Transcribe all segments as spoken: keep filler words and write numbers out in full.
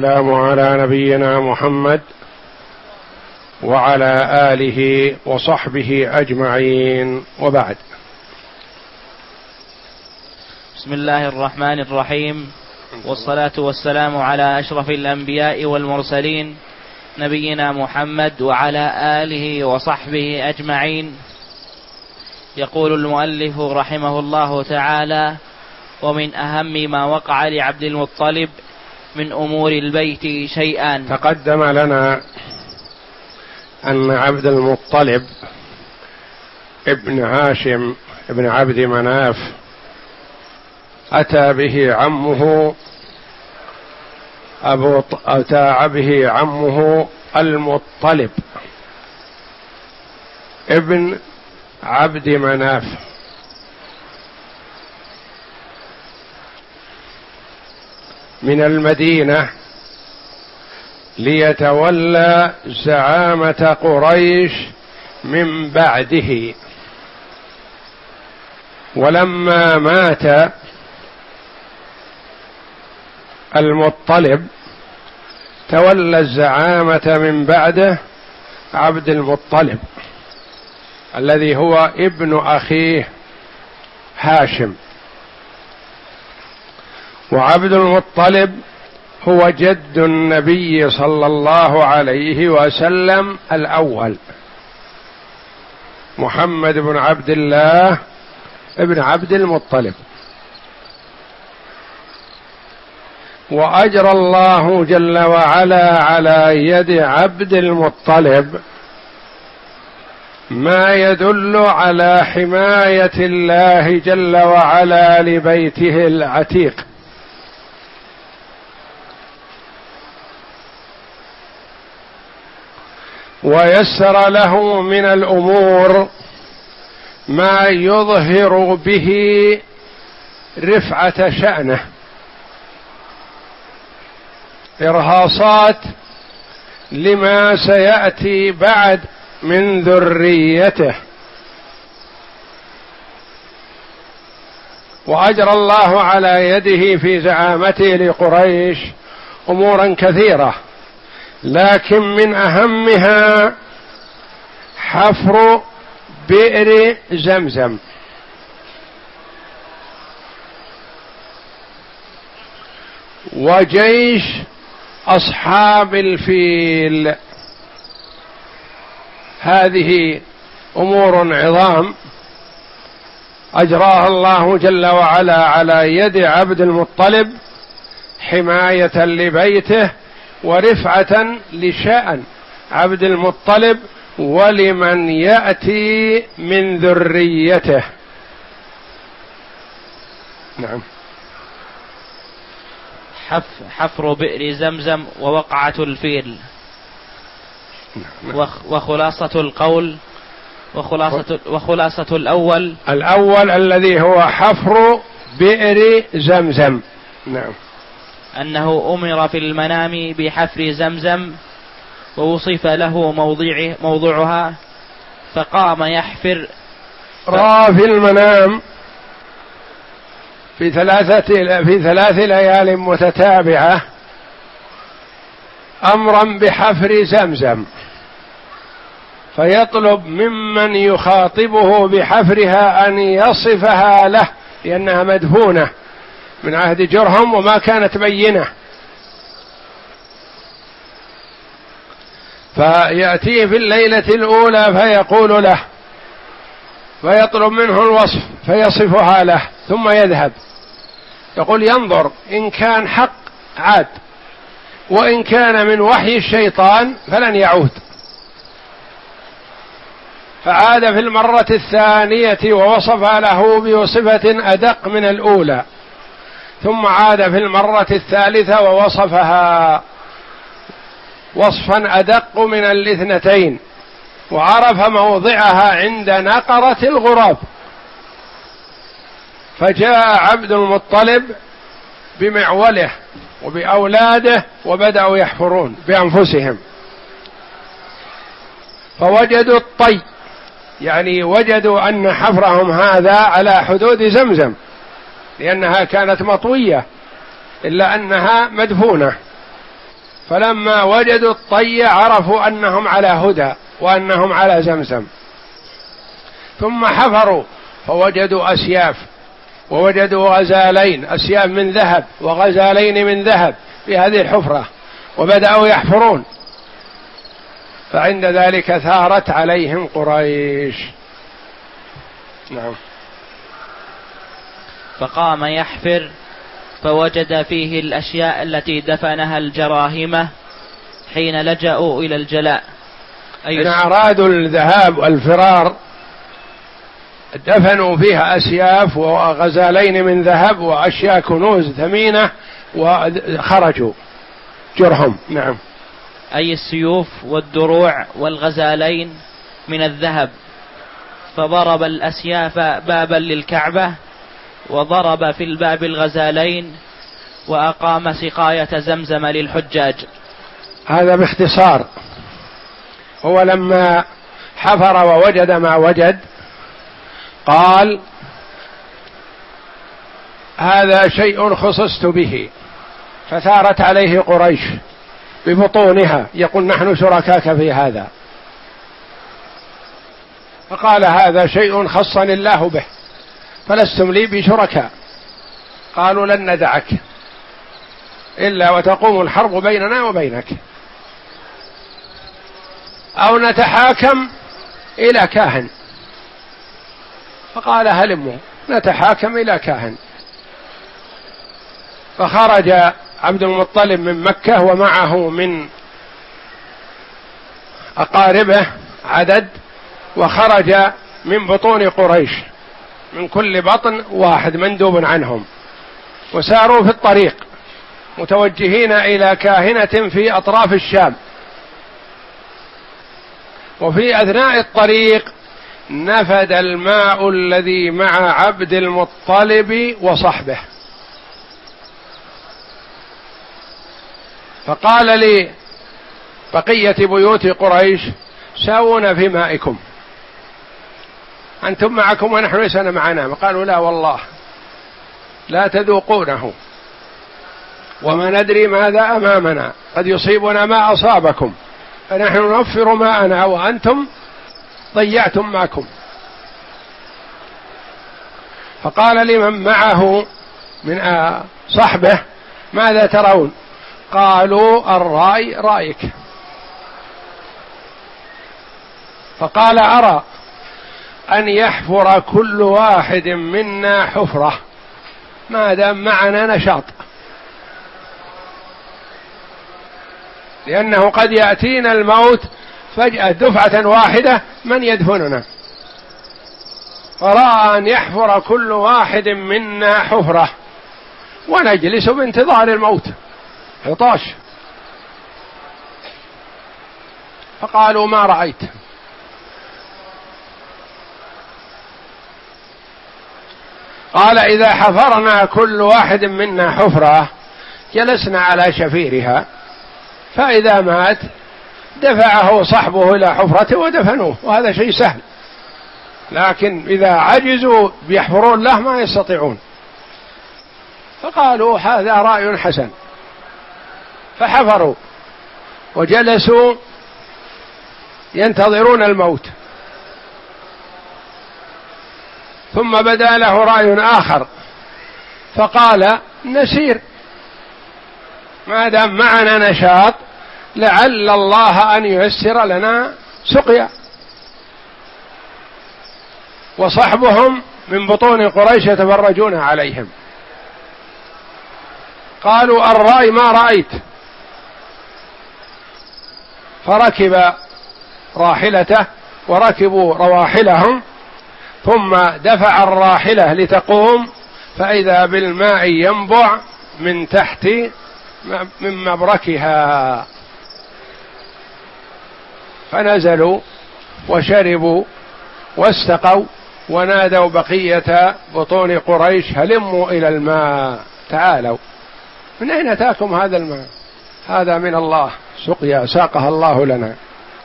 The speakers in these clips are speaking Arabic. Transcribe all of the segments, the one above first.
السلام على نبينا محمد وعلى آله وصحبه أجمعين، وبعد. بسم الله الرحمن الرحيم، والصلاة والسلام على أشرف الأنبياء والمرسلين نبينا محمد وعلى آله وصحبه أجمعين. يقول المؤلف رحمه الله تعالى: ومن أهم ما وقع لعبد المطلب من أمور البيت شيئان. تقدم لنا أن عبد المطلب ابن هاشم ابن عبد مناف أتى به عمه أبو أتى به عمه المطلب ابن عبد مناف من المدينة ليتولى زعامة قريش من بعده. ولما مات المطلب تولى الزعامة من بعده عبد المطلب الذي هو ابن أخيه هاشم. وعبد المطلب هو جد النبي صلى الله عليه وسلم الأول، محمد بن عبد الله ابن عبد المطلب. وأجرى الله جل وعلا على يد عبد المطلب ما يدل على حماية الله جل وعلا لبيته العتيق. ويسر له من الأمور ما يظهر به رفعة شأنه، إرهاصات لما سيأتي بعد من ذريته. وأجرى الله على يده في زعامته لقريش أمورا كثيرة، لكن من أهمها حفر بئر زمزم. وجيش أصحاب الفيل، هذه أمور عظام أجراها الله جل وعلا على يد عبد المطلب حماية لبيته ورفعة لشأن عبد المطلب ولمن يأتي من ذريته. نعم. حفر بئر زمزم ووقعة الفيل. نعم. وخلاصة القول وخلاصة, وخلاصة الأول الأول الذي هو حفر بئر زمزم. نعم. أنه أمر في المنام بحفر زمزم ووصف له موضع موضعها فقام يحفر. رأى في المنام في ثلاثة في ثلاث ليال متتابعة أمرا بحفر زمزم، فيطلب ممن يخاطبه بحفرها أن يصفها له، لأنها مدفونة من عهد جرهم وما كانت بينة. فيأتيه في الليلة الأولى فيقول له، فيطلب منه الوصف فيصفها له، ثم يذهب يقول ينظر إن كان حق عاد، وإن كان من وحي الشيطان فلن يعود. فعاد في المرة الثانية ووصف له بصفة أدق من الأولى، ثم عاد في المرة الثالثة ووصفها وصفا أدق من الاثنتين، وعرف موضعها عند نقرة الغراب. فجاء عبد المطلب بمعوله وبأولاده وبدأوا يحفرون بأنفسهم، فوجدوا الطي، يعني وجدوا أن حفرهم هذا على حدود زمزم، لأنها كانت مطوية إلا أنها مدفونة. فلما وجدوا الطي عرفوا أنهم على هدى وأنهم على زمزم، ثم حفروا فوجدوا أسياف ووجدوا غزالين، أسياف من ذهب وغزالين من ذهب في هذه الحفرة، وبدأوا يحفرون، فعند ذلك ثارت عليهم قريش. نعم. فقام يحفر فوجد فيه الأشياء التي دفنها الجراهمة حين لجأوا إلى الجلاء. إن أرادوا الذهاب والفرار دفنوا فيها أسياف وغزالين من ذهب وأشياء كنوز ثمينة وخرجوا جرهم. نعم. أي السيوف والدروع والغزالين من الذهب، فضرب الأسياف بابا للكعبة وضرب في الباب الغزالين وأقام سقاية زمزم للحجاج. هذا باختصار. هو لما حفر ووجد ما وجد قال هذا شيء خصصت به، فثارت عليه قريش ببطونها يقول نحن شركاك في هذا، فقال هذا شيء خصني الله به فلستم لي بشركاء. قالوا لن ندعك إلا وتقوم الحرب بيننا وبينك، أو نتحاكم إلى كاهن. فقال هلموا نتحاكم إلى كاهن. فخرج عبد المطلب من مكة ومعه من أقاربه عدد، وخرج من بطون قريش من كل بطن واحد مندوب عنهم، وساروا في الطريق متوجهين إلى كاهنة في أطراف الشام. وفي أثناء الطريق نفد الماء الذي مع عبد المطلب وصحبه، فقال لي بقية بيوت قريش ساوون في مائكم، أنتم معكم ونحن لسنا معنا. قالوا لا والله لا تذوقونه وما ندري ماذا أمامنا، قد يصيبنا ما أصابكم، فنحن نوفر ماءنا وأنتم ضيعتم ماءكم. فقال لمن معه من صحبه ماذا ترون؟ قالوا الرأي رأيك. فقال أرى أن يحفر كل واحد منا حفرة ما دام معنا نشاط، لأنه قد يأتينا الموت فجأة دفعة واحدة من يدفننا. فرأى أن يحفر كل واحد منا حفرة ونجلس بانتظار الموت عطاش. فقالوا ما رأيت؟ قال إذا حفرنا كل واحد منا حفرة جلسنا على شفيرها، فإذا مات دفعه صحبه إلى حفرته ودفنوه، وهذا شيء سهل. لكن إذا عجزوا بيحفرون له ما يستطيعون. فقالوا هذا رأي حسن، فحفروا وجلسوا ينتظرون الموت. ثم بدا له رأي آخر، فقال نسير ما دام معنا نشاط لعل الله أن ييسر لنا سقيا. وصحبهم من بطون قريش يتفرجون عليهم. قالوا الرأي ما رأيت. فركب راحلته وركبوا رواحلهم، ثم دفع الراحلة لتقوم، فإذا بالماء ينبع من تحت من مبركها، فنزلوا وشربوا واستقوا ونادوا بقية بطون قريش هلموا إلى الماء، تعالوا. من أين أتاكم هذا الماء؟ هذا من الله، سقيا ساقها الله لنا.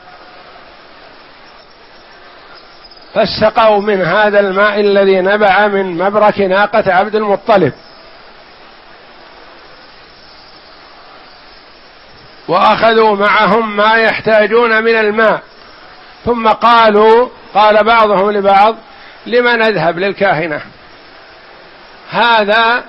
فاستقوا من هذا الماء الذي نبع من مبرك ناقة عبد المطلب. وأخذوا معهم ما يحتاجون من الماء، ثم قالوا قال بعضهم لبعض: لما نذهب للكاهنة؟ هذا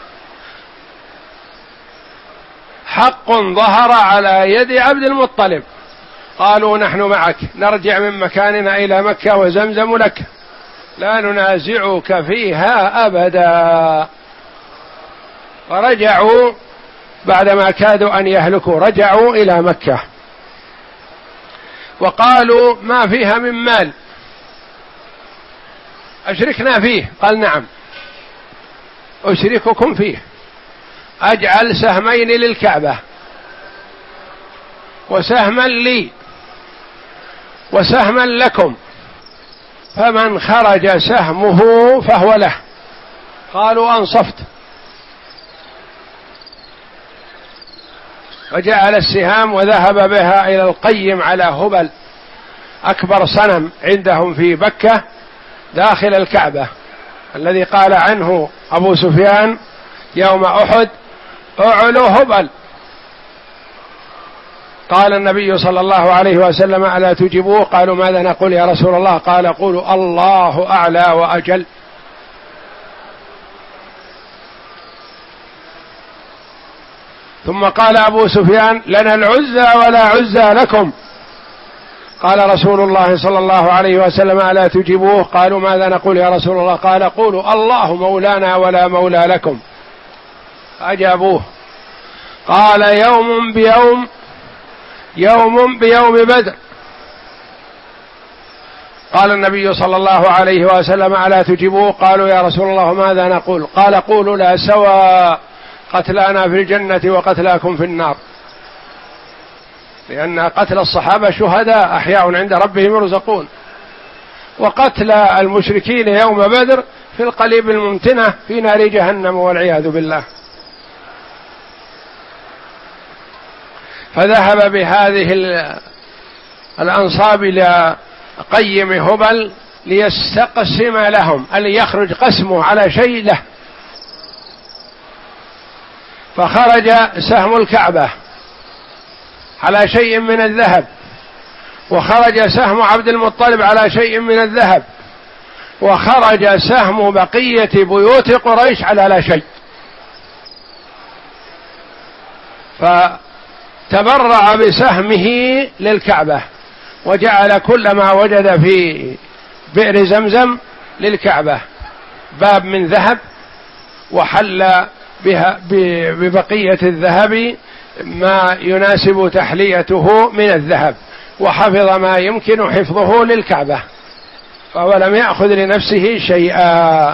حق ظهر على يد عبد المطلب. قالوا: نحن معك، نرجع من مكاننا إلى مكة وزمزم لك، لا ننازعك فيها أبدا. ورجعوا بعدما كادوا أن يهلكوا، رجعوا إلى مكة وقالوا: ما فيها من مال، أشركنا فيه. قال: نعم، أشرككم فيه، أجعل سهمين للكعبة وسهما لي وسهما لكم، فمن خرج سهمه فهو له. قالوا: أنصفت. وجعل السهام وذهب بها إلى القيم على هبل، أكبر صنم عندهم في مكة داخل الكعبة، الذي قال عنه أبو سفيان يوم أحد: أعلو هبل. قال النبي صلى الله عليه وسلم: ألا تجيبوه؟ قالوا: ماذا نقول يا رسول الله؟ قال: قولوا الله أعلى وأجل. ثم قال أبو سفيان: لنا العزى ولا عزى لكم. قال رسول الله صلى الله عليه وسلم: ألا تجيبوه؟ قالوا: ماذا نقول يا رسول الله؟ قال: قولوا الله مولانا ولا مولى لكم. أجابوه. قال: يوم بيوم يوم بيوم بدر. قال النبي صلى الله عليه وسلم: ألا تجيبوه؟ قالوا: يا رسول الله ماذا نقول؟ قال: قولوا لا سواء، قتلانا في الجنة وقتلاكم في النار، لأن قتل الصحابة شهداء أحياء عند ربهم يرزقون، وقتل المشركين يوم بدر في القليب الممتنة في نار جهنم والعياذ بالله. فذهب بهذه الأنصاب إلى قيم هبل ليستقسم لهم، أن يخرج قسمه على شيء له. فخرج سهم الكعبة على شيء من الذهب، وخرج سهم عبد المطلب على شيء من الذهب، وخرج سهم بقية بيوت قريش على لا شيء. فتبرع بسهمه للكعبة، وجعل كل ما وجد في بئر زمزم للكعبة، باب من ذهب، وحل بها ببقية الذهب ما يناسب تحليته من الذهب، وحفظ ما يمكن حفظه للكعبة، فهو لم يأخذ لنفسه شيئا.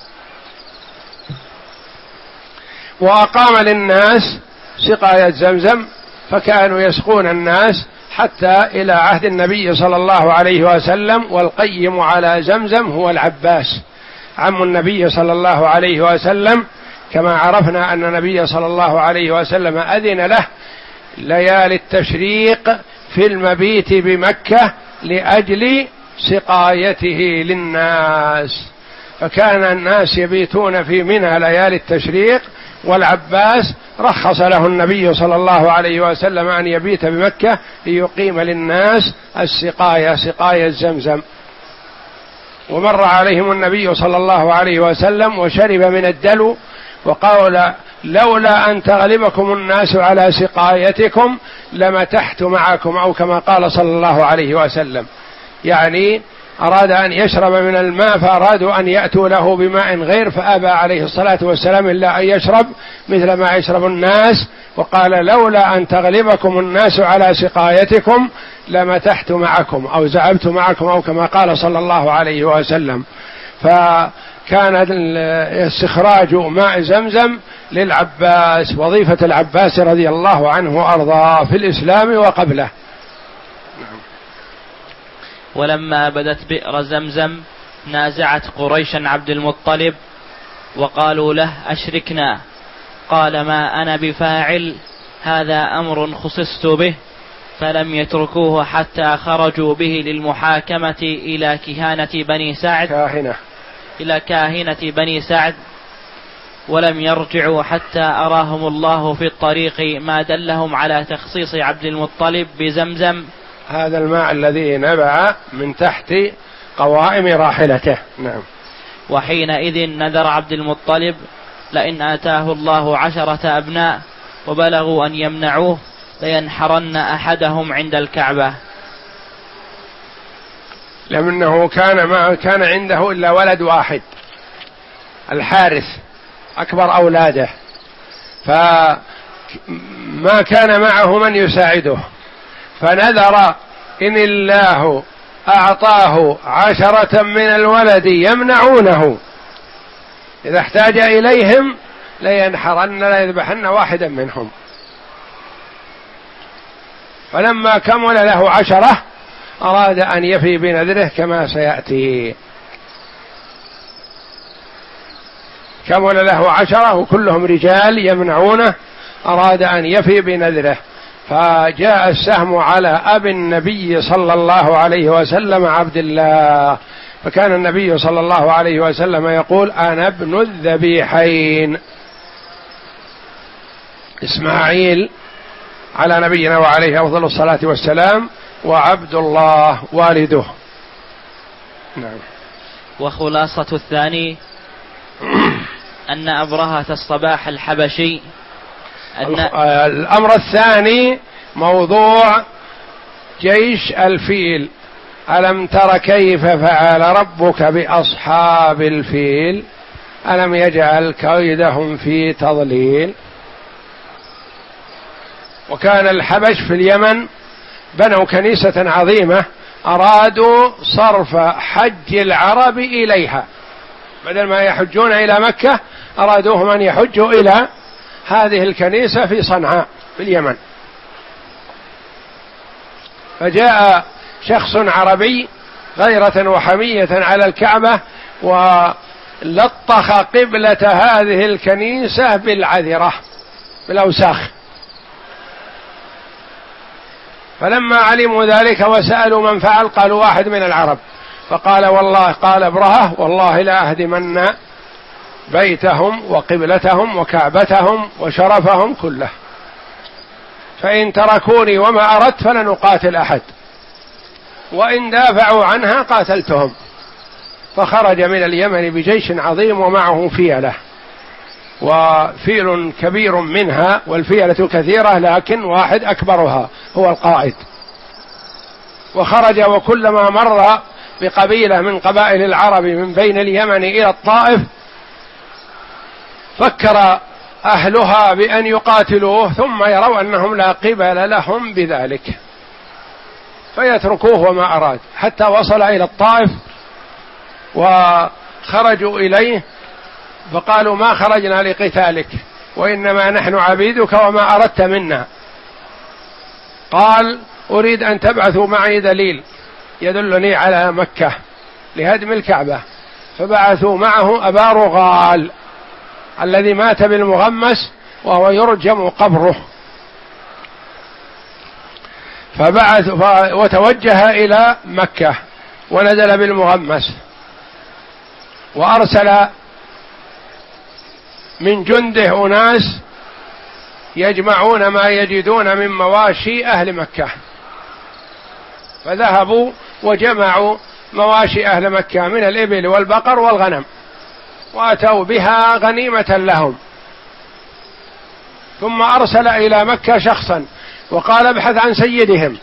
وأقام للناس سقاية زمزم، فكانوا يسقون الناس حتى إلى عهد النبي صلى الله عليه وسلم. والقيم على زمزم هو العباس عم النبي صلى الله عليه وسلم، كما عرفنا أن النبي صلى الله عليه وسلم أذن له ليالي التشريق في المبيت بمكة لأجل سقايته للناس، فكان الناس يبيتون في منى ليالي التشريق، والعباس رخص له النبي صلى الله عليه وسلم أن يبيت بمكة ليقيم للناس السقاية، سقاية زمزم. ومر عليهم النبي صلى الله عليه وسلم وشرب من الدلو، وقال: لولا أن تغلبكم الناس على سقايتكم لمتحت معكم، أو كما قال صلى الله عليه وسلم، يعني أراد أن يشرب من الماء، فأرادوا أن يأتوا له بماء غير، فأبى عليه الصلاة والسلام إلا أن يشرب مثل ما يشرب الناس، وقال: لولا أن تغلبكم الناس على سقايتكم لمتحت معكم، أو زعبت معكم، أو كما قال صلى الله عليه وسلم. فكان استخراج ماء زمزم للعباس، وظيفة العباس رضي الله عنه وأرضاه في الإسلام وقبله. ولما بدت بئر زمزم نازعت قريشا عبد المطلب وقالوا له: أشركنا. قال: ما أنا بفاعل، هذا أمر خصصت به. فلم يتركوه حتى خرجوا به للمحاكمة إلى كهانة بني سعد كاهنة إلى كاهنة بني سعد ولم يرجعوا حتى أراهم الله في الطريق ما دلهم على تخصيص عبد المطلب بزمزم. هذا الماء الذي نبع من تحت قوائم راحلته. نعم. وحينئذ نذر عبد المطلب لئن آتاه الله عشرة أبناء وبلغوا أن يمنعوه لينحرن أحدهم عند الكعبة، لأنه كان ما كان عنده إلا ولد واحد الحارث أكبر أولاده، فما كان معه من يساعده، فنذر إن الله أعطاه عشرة من الولد يمنعونه إذا احتاج إليهم لينحرن ليذبحن واحدا منهم. فلما كمل له عشرة أراد أن يفي بنذره كما سيأتي. كمل له عشرة وكلهم رجال يمنعونه، أراد أن يفي بنذره، فجاء السهم على أبي النبي صلى الله عليه وسلم عبد الله، فكان النبي صلى الله عليه وسلم يقول أنا ابن الذبيحين إسماعيل على نبينا وعليه أفضل الصلاة والسلام وعبد الله والده. نعم. وخلاصة الثاني أن أبرهة الصباح الحبشي أن الأمر الثاني موضوع جيش الفيل. ألم تر كيف فعل ربك بأصحاب الفيل ألم يجعل كيدهم في تضليل. وكان الحبش في اليمن بنوا كنيسة عظيمة، أرادوا صرف حج العرب إليها، بدل ما يحجون إلى مكة أرادوهم أن يحجوا إلى هذه الكنيسة في صنعاء في اليمن. فجاء شخص عربي غيرة وحمية على الكعبة ولطخ قبلة هذه الكنيسة بالعذرة بالأوساخ، فلما علموا ذلك وسألوا من فعل قالوا واحد من العرب، فقال والله قال ابرهة والله لا أهدمن بيتهم وقبلتهم وكعبتهم وشرفهم كله، فإن تركوني وما أردت فلن أقاتل أحد، وإن دافعوا عنها قاتلتهم. فخرج من اليمن بجيش عظيم ومعه فيلة، وفيل كبير منها والفيلة كثيرة لكن واحد أكبرها هو القائد. وخرج وكلما مر بقبيلة من قبائل العرب من بين اليمن إلى الطائف فكر أهلها بأن يقاتلوه ثم يروا أنهم لا قبل لهم بذلك فيتركوه وما أراد، حتى وصل إلى الطائف وخرجوا إليه فقالوا ما خرجنا لقتالك وإنما نحن عبيدك وما أردت منا. قال أريد أن تبعثوا معي دليل يدلني على مكة لهدم الكعبة، فبعثوا معه أبا رغال الذي مات بالمغمس وهو يرجم قبره، فبعث وتوجه إلى مكة ونزل بالمغمس، وأرسل من جنده أناس يجمعون ما يجدون من مواشي أهل مكة، فذهبوا وجمعوا مواشي أهل مكة من الإبل والبقر والغنم وأتوا بها غنيمة لهم. ثم أرسل إلى مكة شخصا وقال ابحث عن سيدهم،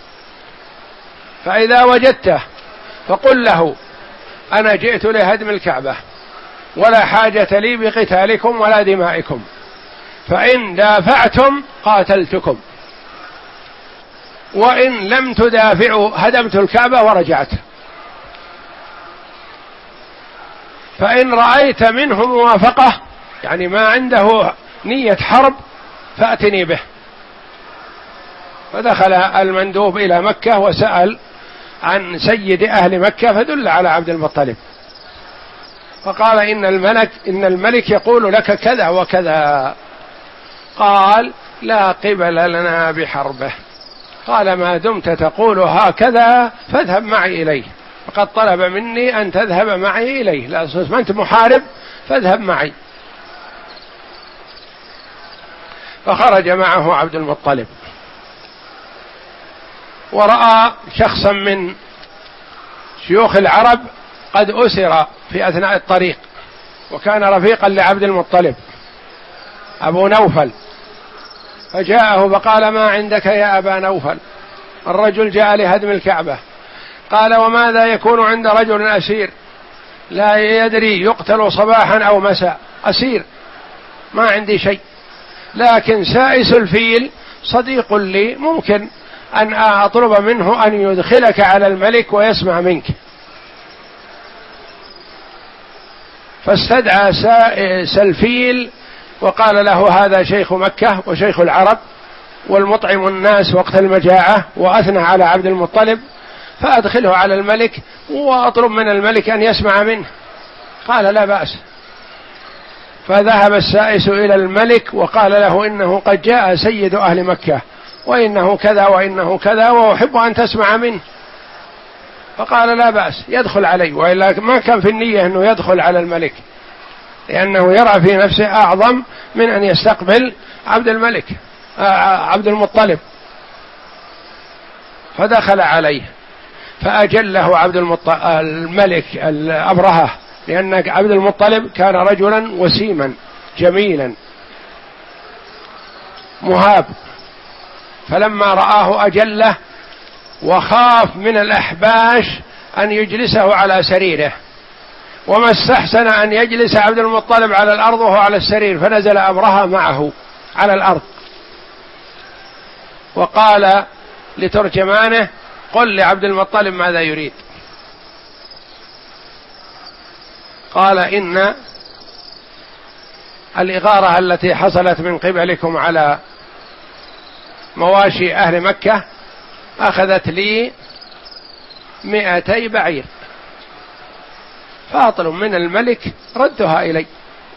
فإذا وجدته فقل له أنا جئت لهدم الكعبة ولا حاجة لي بقتالكم ولا دمائكم، فإن دافعتم قاتلتكم وإن لم تدافعوا هدمت الكعبة ورجعت، فإن رأيت منه موافقة يعني ما عنده نية حرب فأتني به. فدخل المندوب إلى مكة وسأل عن سيد أهل مكة فدل على عبد المطلب، فقال إن الملك إن الملك يقول لك كذا وكذا. قال لا قبل لنا بحربه. قال ما دمت تقول هكذا فاذهب معي إليه، فقد طلب مني أن تذهب معي إليه، لا ما أنت محارب فاذهب معي. فخرج معه عبد المطلب، ورأى شخصا من شيوخ العرب قد أسر في أثناء الطريق، وكان رفيقا لعبد المطلب أبو نوفل، فجاءه فقال: ما عندك يا أبا نوفل؟ الرجل جاء لهدم الكعبة. قال: وماذا يكون عند رجل أسير لا يدري يقتل صباحا أو مساء؟ أسير، ما عندي شيء، لكن سائس الفيل صديق لي، ممكن أن أطلب منه أن يدخلك على الملك ويسمع منك. فاستدعى سائس الفيل وقال له: هذا شيخ مكة وشيخ العرب والمطعم الناس وقت المجاعة، وأثنى على عبد المطلب، فأدخله على الملك وأطلب من الملك أن يسمع منه. قال: لا بأس. فذهب السائس إلى الملك وقال له: إنه قد جاء سيد أهل مكة، وإنه كذا وإنه كذا، وأحب أن تسمع منه. فقال: لا بأس، يدخل علي، وإلا ما كان في النية أنه يدخل على الملك، لأنه يرى في نفسه أعظم من أن يستقبل عبد الملك عبد المطلب. فدخل عليه فأجله عبد المطلب الملك الأبرهة، لأن عبد المطلب كان رجلا وسيما جميلا مهاب، فلما رآه أجله وخاف من الأحباش أن يجلسه على سريره، وما استحسن أن يجلس عبد المطلب على الأرض وهو على السرير، فنزل أبرهة معه على الأرض وقال لترجمانه: قل لعبد المطلب ماذا يريد. قال: إن الإغارة التي حصلت من قبلكم على مواشي أهل مكة أخذت لي مئتي بعير، فاطل من الملك ردها إلي.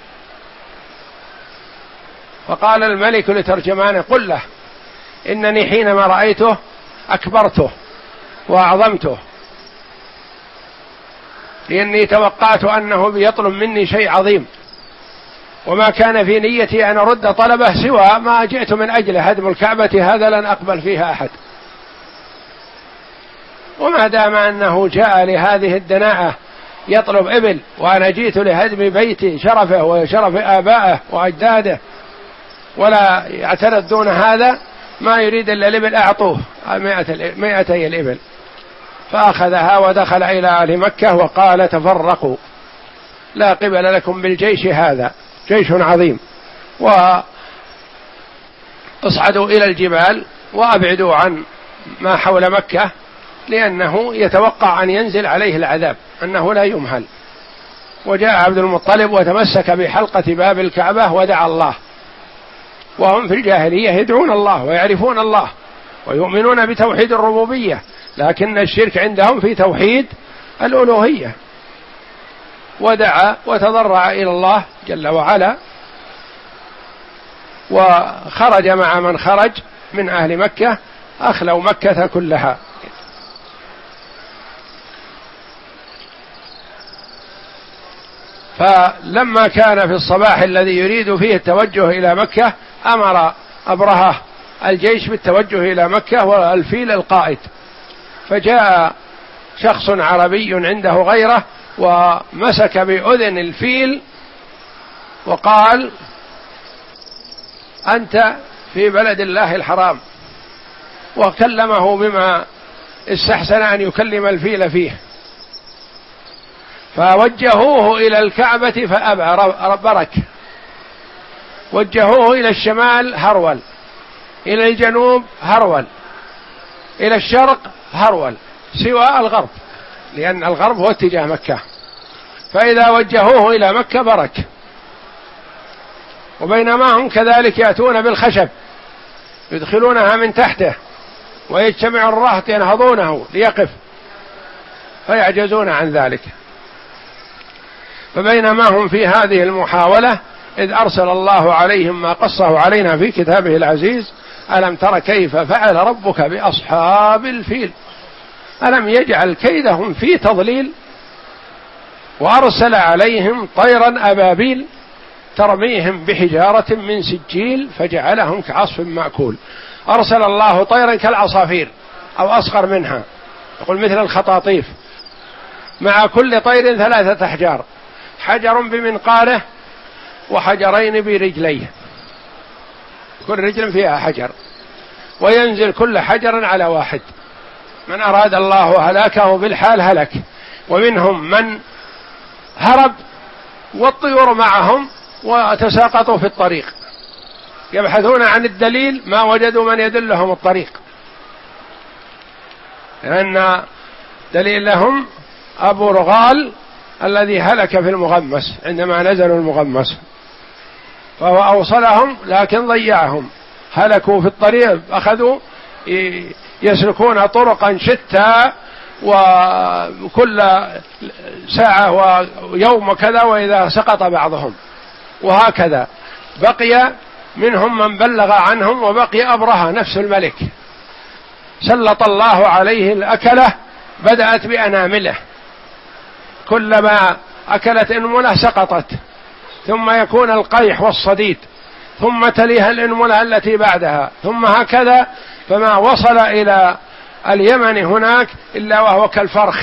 فقال الملك لترجمانه: قل له إنني حينما رأيته أكبرته وأعظمته، لأني توقعت أنه بيطلب مني شيء عظيم، وما كان في نيتي أن أرد طلبه سوى ما جئت من أجله، هدم الكعبة، هذا لن أقبل فيها أحد. وما دام أنه جاء لهذه الدناءة يطلب إبل، وأنا جئت لهدم بيتي شرفه وشرف آبائه وأجداده، ولا يعترض دون هذا، ما يريد إلا الإبل، أعطوه مائتي الإبل. فأخذها ودخل إلى أهل مكة وقال: تفرقوا، لا قبل لكم بالجيش، هذا جيش عظيم، واصعدوا إلى الجبال وأبعدوا عن ما حول مكة، لأنه يتوقع أن ينزل عليه العذاب، أنه لا يمهل. وجاء عبد المطلب وتمسك بحلقة باب الكعبة ودعا الله، وهم في الجاهلية يدعون الله ويعرفون الله ويؤمنون بتوحيد الربوبية، لكن الشرك عندهم في توحيد الألوهية. ودعا وتضرع إلى الله جل وعلا، وخرج مع من خرج من أهل مكة، أخلوا مكة كلها. فلما كان في الصباح الذي يريد فيه التوجه إلى مكة، أمر أبرهة الجيش بالتوجه إلى مكة والفيل القائد، فجاء شخص عربي عنده غيره ومسك بأذن الفيل وقال: أنت في بلد الله الحرام، وكلمه بما استحسن أن يكلم الفيل فيه. فوجهوه إلى الكعبة فأبى، برك. وجهوه إلى الشمال هرول، إلى الجنوب هرول، إلى الشرق هرول، سوى الغرب، لأن الغرب هو اتجاه مكة. فإذا وجهوه إلى مكة برك. وبينما هم كذلك يأتون بالخشب يدخلونها من تحته، ويجتمع الرهط ينهضونه ليقف، فيعجزون عن ذلك. فبينما هم في هذه المحاولة إذ أرسل الله عليهم ما قصه علينا في كتابه العزيز: ألم تر كيف فعل ربك بأصحاب الفيل ألم يجعل كيدهم في تضليل وأرسل عليهم طيرا أبابيل ترميهم بحجارة من سجيل فجعلهم كعصف مأكول. أرسل الله طيرا كالعصافير أو أصغر منها، يقول مثل الخطاطيف، مع كل طير ثلاثة أحجار، حجر بمنقاره وحجرين برجليه، كل رجل فيها حجر، وينزل كل حجر على واحد. من أراد الله هلاكه بالحال هلك، ومنهم من هرب والطيور معهم وتساقطوا في الطريق يبحثون عن الدليل ما وجدوا من يدلهم الطريق، لأن دليلهم أبو رغال الذي هلك في المغمس عندما نزلوا المغمس، فهو أوصلهم لكن ضيعهم، هلكوا في الطريق، أخذوا يسلكون طرقا شتى وكل ساعة ويوم كذا وإذا سقط بعضهم، وهكذا بقي منهم من بلغ عنهم، وبقي أبرهة نفس الملك سلط الله عليه الأكلة، بدأت بأنامله، كلما أكلت أنملة سقطت، ثم يكون القيح والصديد، ثم تليها الأنملة التي بعدها، ثم هكذا، فما وصل إلى اليمن هناك إلا وهو كالفرخ،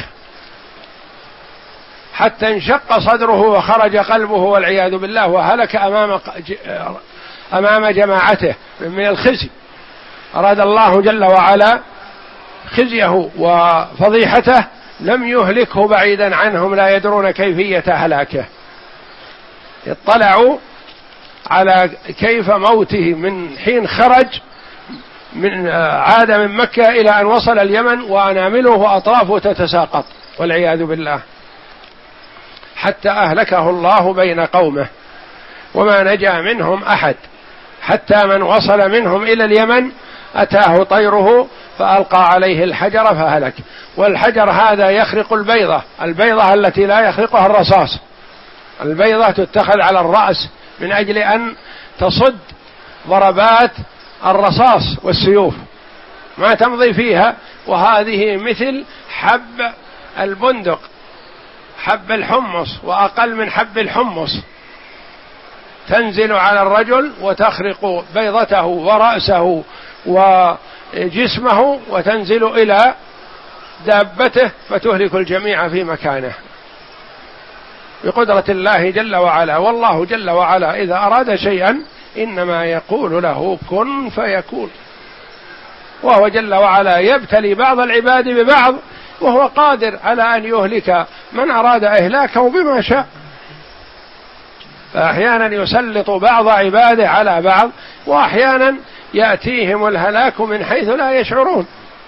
حتى انشق صدره وخرج قلبه والعياذ بالله، وهلك أمام أمام جماعته من الخزي. أراد الله جل وعلا خزيه وفضيحته، لم يهلكه بعيدا عنهم لا يدرون كيفية هلاكه. اطلعوا على كيف موته من حين خرج من عاد من مكة إلى أن وصل اليمن وأنامله وأطرافه تتساقط والعياذ بالله، حتى أهلكه الله بين قومه، وما نجا منهم أحد، حتى من وصل منهم إلى اليمن أتاه طيره فألقى عليه الحجر فهلك. والحجر هذا يخرق البيضة، البيضة التي لا يخرقها الرصاص، البيضة تتخذ على الرأس من أجل أن تصد ضربات الرصاص والسيوف، ما تمضي فيها، وهذه مثل حب البندق، حب الحمص وأقل من حب الحمص، تنزل على الرجل وتخرق بيضته ورأسه وجسمه، وتنزل إلى دابته فتهلك الجميع في مكانه بقدرة الله جل وعلا. والله جل وعلا إذا أراد شيئا إنما يقول له كن فيكون، وهو جل وعلا يبتلي بعض العباد ببعض، وهو قادر على أن يهلك من أراد إهلاكه بما شاء، فأحيانا يسلط بعض عباده على بعض، وأحيانا يأتيهم الهلاك من حيث لا يشعرون.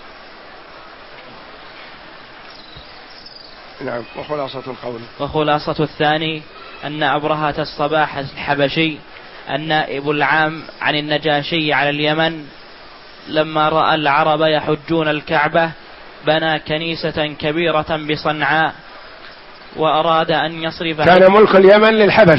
نعم. وخلاصة القول وخلاصة الثاني أن أبرهة الصباح الحبشي النائب العام عن النجاشي على اليمن لما رأى العرب يحجون الكعبة بنى كنيسة كبيرة بصنعاء، وأراد أن يصرف. كان ملك اليمن للحبش،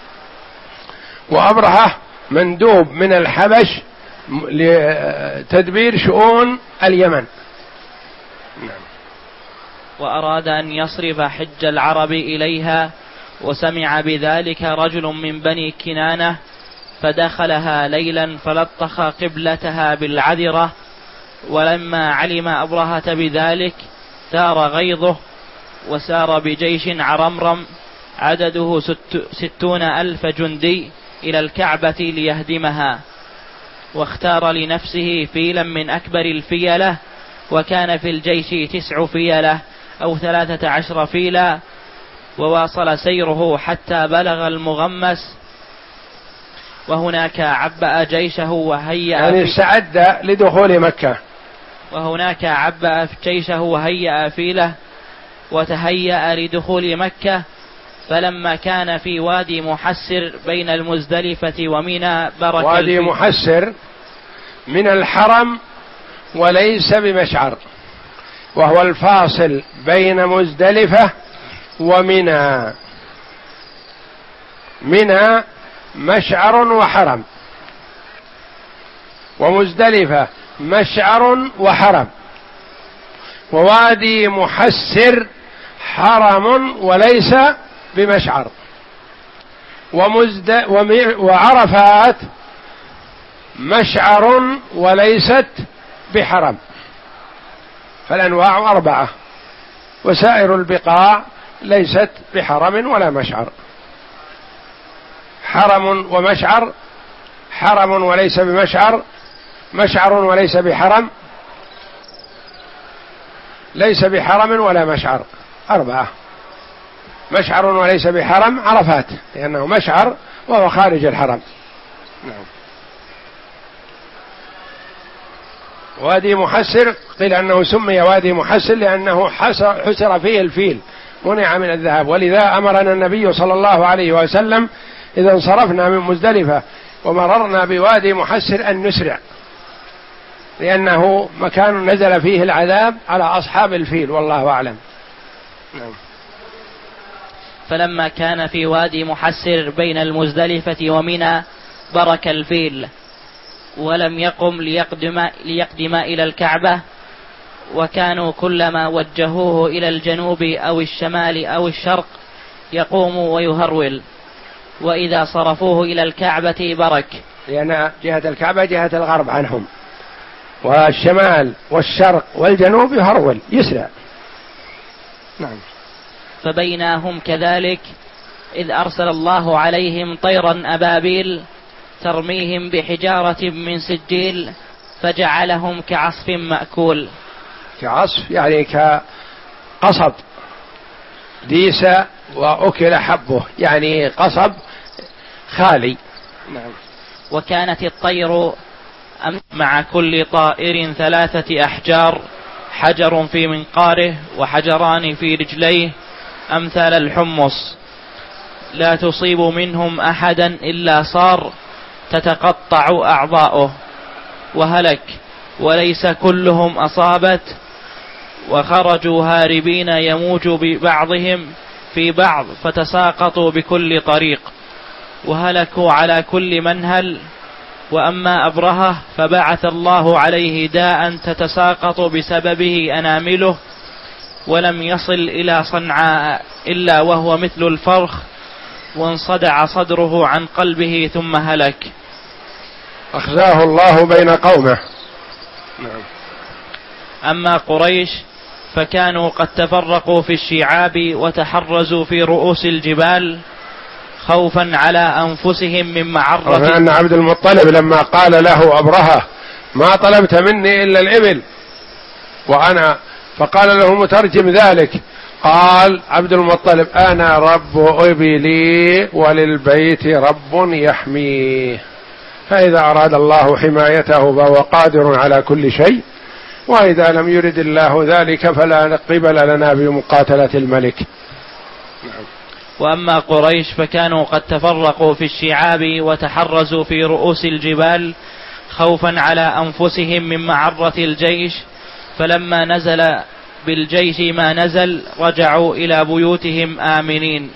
وأبرهة مندوب من الحبش لتدبير شؤون اليمن. نعم. وأراد أن يصرف حج العرب إليها، وسمع بذلك رجل من بني كنانة فدخلها ليلا فلطخ قبلتها بالعذرة، ولما علم أبرهة بذلك ثار غيظه، وسار بجيش عرمرم عدده ست ستون ألف جندي إلى الكعبة ليهدمها، واختار لنفسه فيلا من أكبر الفيلة، وكان في الجيش تسع فيلة أو ثلاثة عشر فيلا، وواصل سيره حتى بلغ المغمس، وهناك عبأ جيشه وهيأ يعني استعد لدخول مكة، وهناك عبأ جيشه وهيأ فيله وتهيأ لدخول مكة. فلما كان في وادي محسر بين المزدلفة ومنى برك وادي الفيل. محسر من الحرم وليس بمشعر، وهو الفاصل بين مزدلفة ومنى. منى مشعر وحرم، ومزدلفة مشعر وحرم، ووادي محسر حرم وليس بمشعر. ومزد وعرفات مشعر وليست بحرم، فالأنواع أربعة، وسائر البقاع ليست بحرم ولا مشعر. حرم ومشعر، حرم وليس بمشعر، مشعر وليس بحرم، ليس بحرم ولا مشعر، أربعة. مشعر وليس بحرم عرفات، لأنه مشعر وهو خارج الحرم. نعم. وادي محسر قيل أنه سمي وادي محسر لأنه حسر فيه الفيل، منع من الذهاب، ولذا أمرنا النبي صلى الله عليه وسلم إذا انصرفنا من مزدلفة ومررنا بوادي محسر أن نسرع، لأنه مكان نزل فيه العذاب على أصحاب الفيل، والله أعلم. نعم. فلما كان في وادي محسر بين المزدلفة ومنى برك الفيل، ولم يقم ليقدم, ليقدم إلى الكعبة، وكانوا كلما وجهوه إلى الجنوب أو الشمال أو الشرق يقوم ويهرول، وإذا صرفوه إلى الكعبة برك، لأن جهة الكعبة جهة الغرب عنهم، والشمال والشرق والجنوب يهرول يسرع. نعم. فبينهم كذلك إذ أرسل الله عليهم طيرا أبابيل ترميهم بحجارة من سجيل فجعلهم كعصف مأكول. كعصف يعني كقصب ديس وأكل حبه، يعني قصب خالي. نعم. وكانت الطير مع كل طائر ثلاثة أحجار، حجر في منقاره وحجران في رجليه أمثال الحمص، لا تصيب منهم أحدا إلا صار تتقطع أعضاؤه وهلك، وليس كلهم أصابت، وخرجوا هاربين يموج ببعضهم في بعض فتساقطوا بكل طريق وهلكوا على كل منهل. وأما أبرهة فبعث الله عليه داء تتساقط بسببه أنامله، ولم يصل إلى صنعاء إلا وهو مثل الفرخ، وانصدع صدره عن قلبه ثم هلك. أخزاه الله بين قومه. نعم. أما قريش فكانوا قد تفرقوا في الشعاب وتحرزوا في رؤوس الجبال خوفا على أنفسهم من معرة. أن عبد المطلب لما قال له أبرهة ما طلبت مني إلا الإبل وأنا، فقال له مترجم ذلك، قال عبد المطلب أنا رب إبلي وللبيت رب يحميه، فإذا أراد الله حمايته فهو قادر على كل شيء، وإذا لم يرد الله ذلك فلا قبل لنا بمقاتلة الملك. نعم. وأما قريش فكانوا قد تفرقوا في الشعاب وتحرزوا في رؤوس الجبال خوفا على أنفسهم من معرة الجيش، فلما نزل بالجيش ما نزل رجعوا إلى بيوتهم آمنين.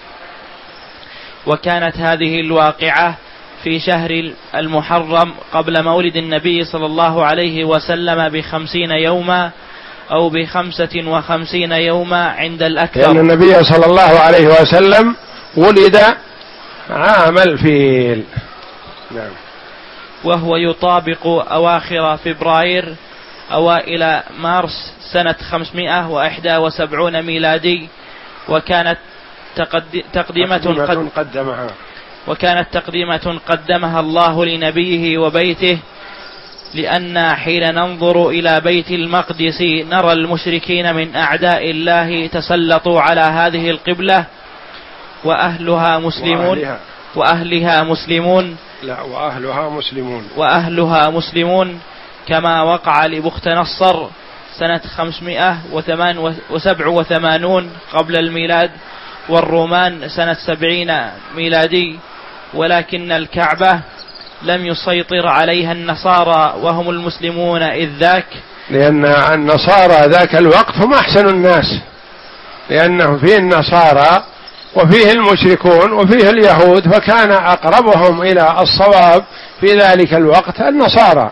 وكانت هذه الواقعة في شهر المحرم قبل مولد النبي صلى الله عليه وسلم بخمسين يوما أو بخمسة وخمسين يوما عند الأكثر، لأن النبي صلى الله عليه وسلم ولد عام الفيل. نعم. وهو يطابق أواخر فبراير أوائل مارس سنة خمسمائة وإحدى وسبعين ميلادي. وكانت تقديمة قد قدمها وكانت تقديمة قدمها الله لنبيه وبيته، لأن حين ننظر إلى بيت المقدس نرى المشركين من أعداء الله تسلطوا على هذه القبلة وأهلها مسلمون وأهلها, وأهلها مسلمون لا وأهلها مسلمون وأهلها مسلمون كما وقع لبخت نصر سنة خمسمائة وسبعة وثمانين قبل الميلاد، والرومان سنة سبعين ميلادي. ولكن الكعبة لم يسيطر عليها النصارى وهم المسلمون إذ ذاك، لأن النصارى ذاك الوقت هم أحسن الناس، لأنه فيه النصارى وفيه المشركون وفيه اليهود، فكان أقربهم إلى الصواب في ذلك الوقت النصارى،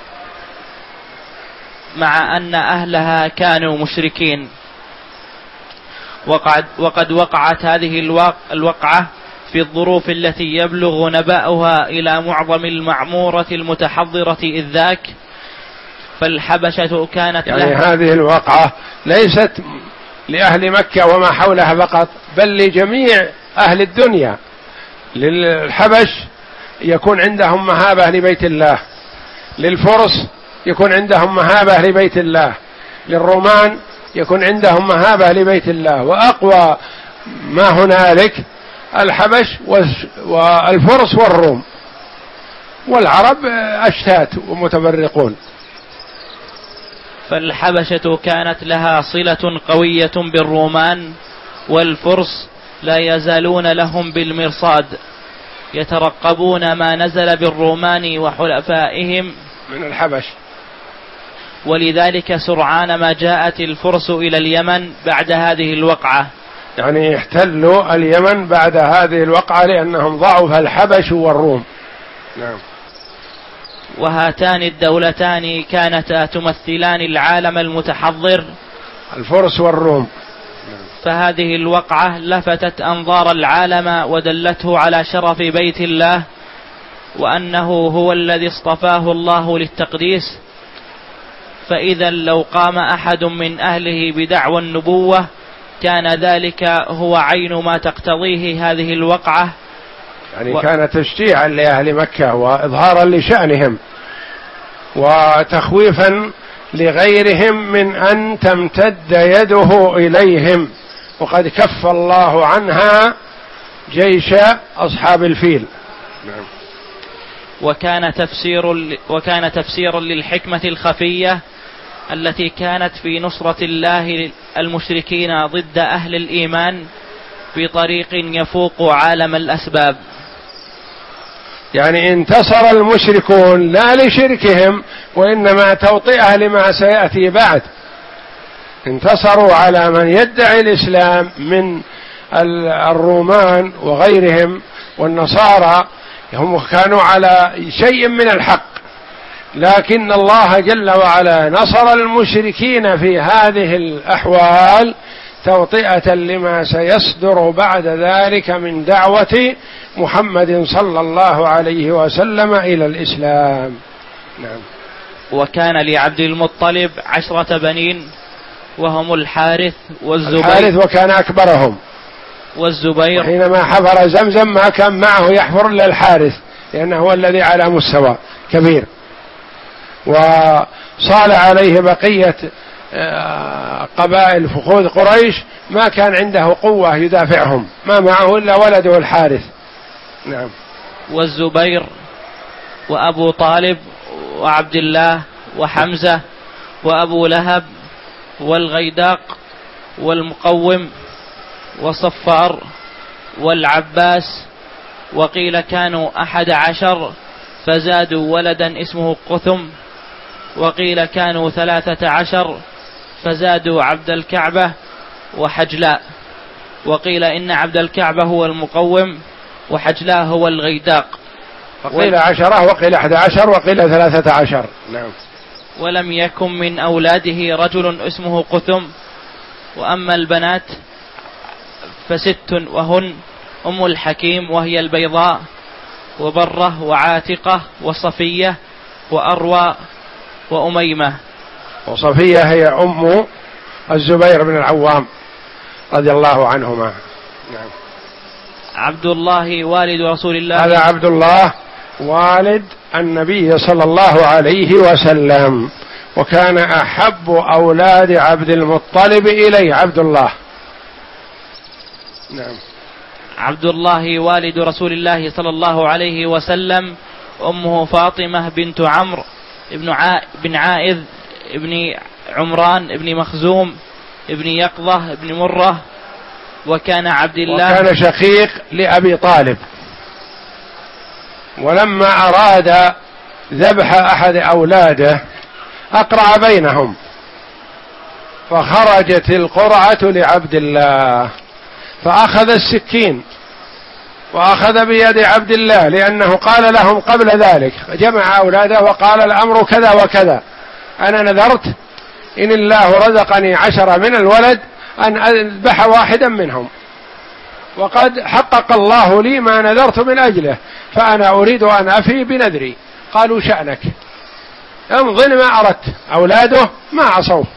مع أن أهلها كانوا مشركين. وقد, وقد وقعت هذه الوقعة في الظروف التي يبلغ نبأها إلى معظم المعمورة المتحضرة إذ ذاك، فالحبشة كانت يعني لها هذه الوقعة ليست لأهل مكة وما حولها فقط، بل لجميع أهل الدنيا. للحبش يكون عندهم مهابة لبيت الله، للفرس يكون عندهم مهابة لبيت الله، للرومان يكون عندهم مهابة لبيت الله، وأقوى ما هنالك الحبش والفرس والروم، والعرب أشتات ومتفرقون. فالحبشة كانت لها صلة قوية بالرومان، والفرس لا يزالون لهم بالمرصاد يترقبون ما نزل بالرومان وحلفائهم من الحبش. ولذلك سرعان ما جاءت الفرس إلى اليمن بعد هذه الوقعة، يعني احتلوا اليمن بعد هذه الوقعة لأنهم ضعف الحبش والروم. نعم. وهاتان الدولتان كانتا تمثلان العالم المتحضر، الفرس والروم. فهذه الوقعة لفتت أنظار العالم ودلته على شرف بيت الله، وأنه هو الذي اصطفاه الله للتقديس. فإذا لو قام أحد من أهله بدعوى النبوة كان ذلك هو عين ما تقتضيه هذه الوقعة، يعني و... كان تشجيعا لأهل مكة وإظهارا لشأنهم وتخويفا لغيرهم من أن تمتد يده إليهم، وقد كف الله عنها جيش أصحاب الفيل. نعم. وكان تفسير وكان تفسيرا للحكمة الخفية التي كانت في نصرة الله المشركين ضد أهل الإيمان بطريق يفوق عالم الأسباب. يعني انتصر المشركون لا لشركهم وإنما توطئة لما سيأتي بعد، انتصروا على من يدعي الإسلام من الرومان وغيرهم والنصارى، هم كانوا على شيء من الحق، لكن الله جل وعلا نصر المشركين في هذه الأحوال توطئة لما سيصدر بعد ذلك من دعوة محمد صلى الله عليه وسلم إلى الإسلام. نعم. وكان لعبد المطلب عشرة بنين وهم الحارث والزبير، الحارث وكان أكبرهم، والزبير. حينما حفر زمزم ما كان معه يحفر إلا الحارث لأنه هو الذي على مستوى كبير، وصال عليه بقية قبائل فخوذ قريش ما كان عنده قوة يدافعهم، ما معه إلا ولده الحارث. نعم. والزبير وأبو طالب وعبد الله وحمزة وأبو لهب والغيداق والمقوم وصفار والعباس، وقيل كانوا أحد عشر فزادوا ولدا اسمه قثم، وقيل كانوا ثلاثة عشر فزادوا عبد الكعبة وحجلاء، وقيل إن عبد الكعبة هو المقوم وحجلاء هو الغيداق، وقيل عشرة وقيل أحد عشر وقيل ثلاثة عشر. نعم. ولم يكن من أولاده رجل اسمه قثم. وأما البنات فست، وهن أم الحكيم وهي البيضاء، وبرة وعاتقة وصفية وأروى وأميمة. وصفية هي أم الزبير بن العوام رضي الله عنهما. نعم. عبد الله والد رسول الله، هذا عبد الله والد النبي صلى الله عليه وسلم، وكان أحب أولاد عبد المطلب إليه عبد الله. نعم. عبد الله والد رسول الله صلى الله عليه وسلم، أمه فاطمة بنت عمرو ابن عا... بن عائذ ابن عمران ابن مخزوم ابن يقظة ابن مرة. وكان عبد الله وكان شقيق لأبي طالب، ولما أراد ذبح أحد أولاده أقرع بينهم، فخرجت القرعة لعبد الله فأخذ السكين وأخذ بيد عبد الله، لأنه قال لهم قبل ذلك، جمع أولاده وقال الأمر كذا وكذا، أنا نذرت إن الله رزقني عشرة من الولد أن أذبح واحدا منهم، وقد حقق الله لي ما نذرت من أجله، فأنا أريد أن أفي بنذري. قالوا شأنك، امضي ما أردت. أولاده ما عصوه،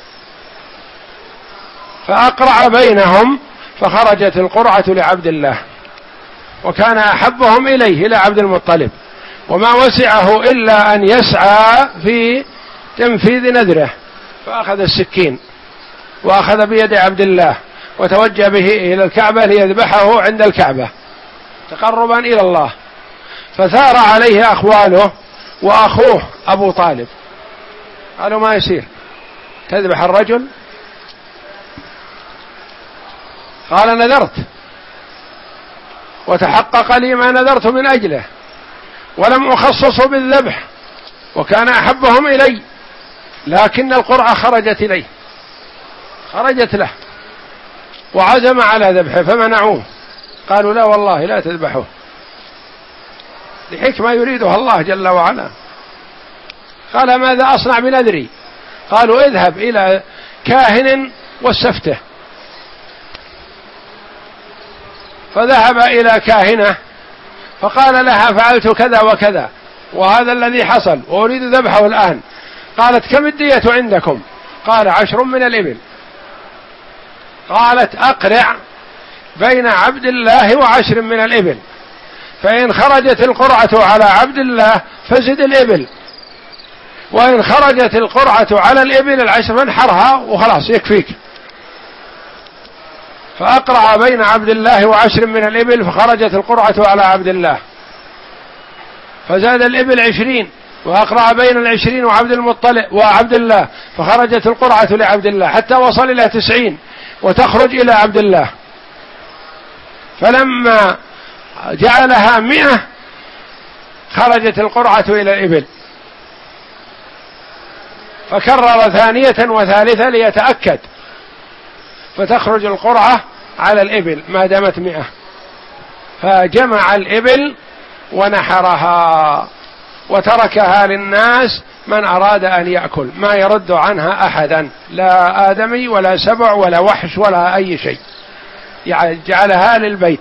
فأقرع بينهم، فخرجت القرعة لعبد الله، وكان أحبهم إليه إلى عبد المطلب، وما وسعه إلا أن يسعى في تنفيذ نذره، فأخذ السكين وأخذ بيد عبد الله وتوجه به إلى الكعبة ليذبحه عند الكعبة تقربا إلى الله. فثار عليه أخواله وأخوه أبو طالب، قالوا ما يصير تذبح الرجل؟ قال نذرت وتحقق لي ما نذرت من أجله، ولم أخصصه بالذبح، وكان أحبهم إلي، لكن القرعة خرجت إليه، خرجت له، وعزم على ذبحه فمنعوه. قالوا لا والله لا تذبحوه، لحكمة يريدها الله جل وعلا. قال ماذا أصنع بنذري؟ قالوا اذهب إلى كاهن واستفته. فذهب إلى كاهنة فقال لها فعلت كذا وكذا وهذا الذي حصل وأريد ذبحه الآن. قالت كم الدية عندكم؟ قال عشر من الإبل. قالت أقرع بين عبد الله وعشر من الإبل، فإن خرجت القرعة على عبد الله فزد الإبل، وإن خرجت القرعة على الإبل العشر فانحرها وخلاص يكفيك. فأقرع بين عبد الله وعشر من الإبل، فخرجت القرعة على عبد الله فزاد الإبل عشرين، وأقرع بين العشرين وعبد المطلب وعبد الله، فخرجت القرعة لعبد الله حتى وصل إلى تسعين وتخرج إلى عبد الله. فلما جعلها مئة خرجت القرعة إلى الإبل، فكرر ثانية وثالثة ليتأكد، فتخرج القرعة على الإبل ما دامت مئة، فجمع الإبل ونحرها وتركها للناس من أراد أن يأكل، ما يرد عنها أحدا، لا آدمي ولا سبع ولا وحش ولا أي شيء، جعلها للبيت.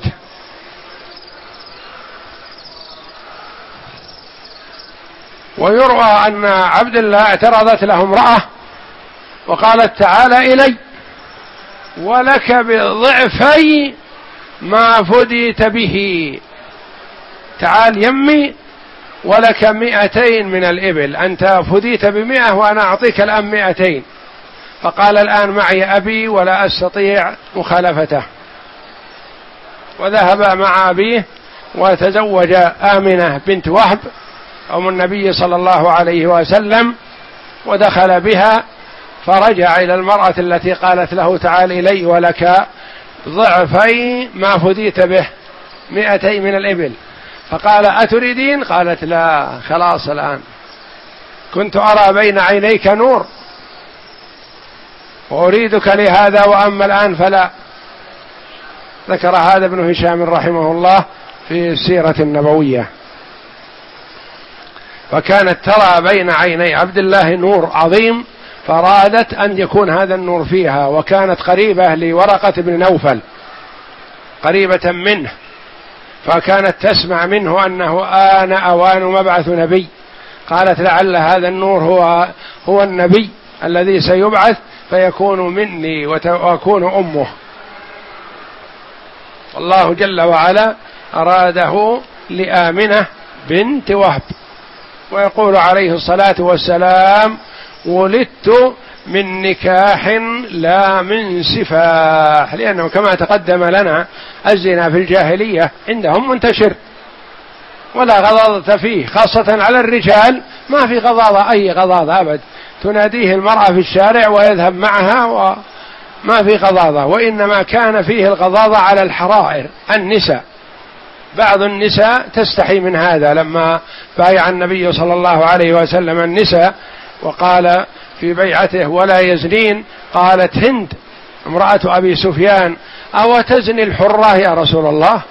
ويروى أن عبد الله اعترضت له امرأة وقالت تعال إلي ولك بضعفي ما فديت به، تعال يمي ولك مئتين من الإبل، أنت فديت بمئة وأنا أعطيك الآن مئتين. فقال الآن معي أبي ولا أستطيع مخالفته، وذهب مع أبيه وتزوج آمنة بنت وهب أم النبي صلى الله عليه وسلم، ودخل بها، فرجع إلى المرأة التي قالت له تعال إلي ولك ضعفي ما فديت به مئتي من الإبل. فقال أتريدين؟ قالت لا خلاص الآن كنت أرى بين عينيك نور وأريدك لهذا، وأما الآن فلا. ذكر هذا ابن هشام رحمه الله في السيرة النبوية. فكانت ترى بين عيني عبد الله نور عظيم، فرادت أن يكون هذا النور فيها، وكانت قريبة لورقة بن نوفل قريبة منه، فكانت تسمع منه أنه آن أوان مبعث نبي. قالت لعل هذا النور هو هو النبي الذي سيبعث فيكون مني وأكون أمه. الله جل وعلا أراده لآمنة بنت وهب. ويقول عليه الصلاة والسلام ولدت من نكاح لا من سفاح، لأنه كما تقدم لنا الزنا في الجاهلية عندهم منتشر ولا غضاضة فيه، خاصة على الرجال ما في غضاضة، أي غضاضة أبد، تناديه المرأة في الشارع ويذهب معها وما في غضاضة، وإنما كان فيه الغضاضة على الحرائر النساء. بعض النساء تستحي من هذا، لما بايع النبي صلى الله عليه وسلم النساء وقال في بيعته ولا يزنين، قالت هند امرأة أبي سفيان أو تزني الحرة يا رسول الله؟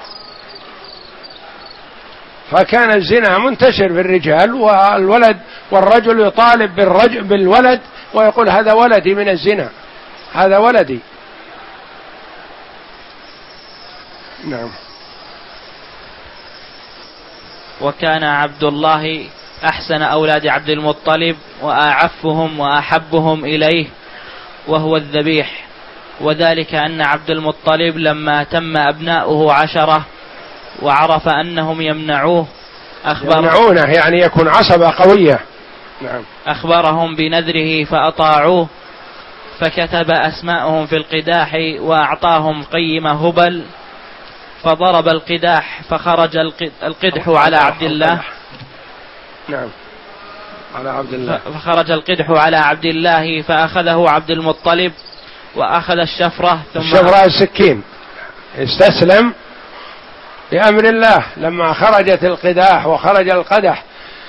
فكان الزنا منتشر في الرجال، والولد والرجل يطالب بالرجل بالولد ويقول هذا ولدي من الزنا، هذا ولدي. نعم. وكان عبد الله أحسن أولاد عبد المطلب وأعفهم وأحبهم إليه وهو الذبيح، وذلك أن عبد المطلب لما تم أبناؤه عشرة وعرف أنهم يمنعوه أخبر يمنعونه يعني يكون عصبة قوية. نعم. أخبرهم بنذره فأطاعوه، فكتب أسماءهم في القداح وأعطاهم قيم هبل، فضرب القداح فخرج القدح على عبد الله. نعم. على عبد الله. فخرج القدح على عبد الله فأخذه عبد المطلب وأخذ الشفرة ثم الشفرة السكين، استسلم لأمر الله لما خرجت القداح وخرج القدح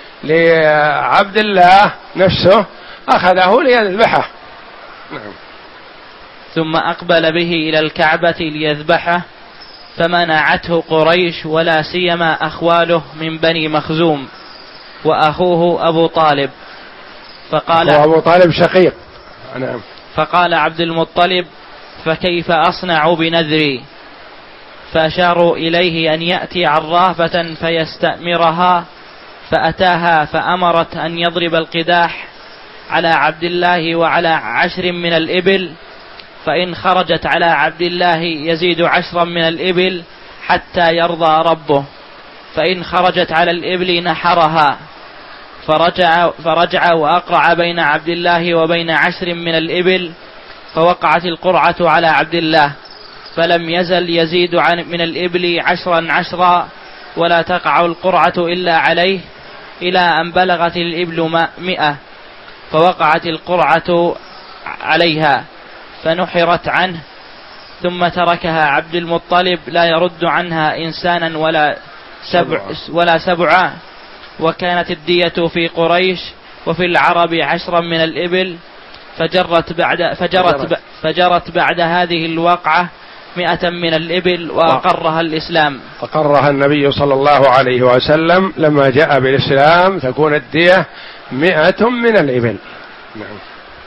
لعبد الله نفسه أخذه ليذبحه. نعم. ثم أقبل به إلى الكعبة ليذبحه فمنعته قريش ولا سيما أخواله من بني مخزوم وأخوه أبو طالب، فقال أبو طالب شقيق. نعم. فقال عبد المطلب فكيف أصنع بنذري؟ فأشاروا إليه أن يأتي عرافة فيستأمرها، فأتاها فأمرت أن يضرب القداح على عبد الله وعلى عشر من الإبل، فإن خرجت على عبد الله يزيد عشرا من الإبل حتى يرضى ربه، فإن خرجت على الإبل نحرها. فرجع, فرجع وأقرع بين عبد الله وبين عشر من الإبل، فوقعت القرعة على عبد الله، فلم يزل يزيد عن من الإبل عشرا عشرا ولا تقع القرعة إلا عليه، إلى أن بلغت الإبل مئة، فوقعت القرعة عليها فنحرت عنه، ثم تركها عبد المطلب لا يرد عنها إنسانا ولا سبع ولا سبعا. وكانت الدية في قريش وفي العرب عشرا من الإبل، فجرت بعد فجرت فجرت بعد هذه الواقعة مئة من الإبل وأقرها الإسلام. أقرها النبي صلى الله عليه وسلم لما جاء بالإسلام تكون الدية مئة من الإبل. نعم.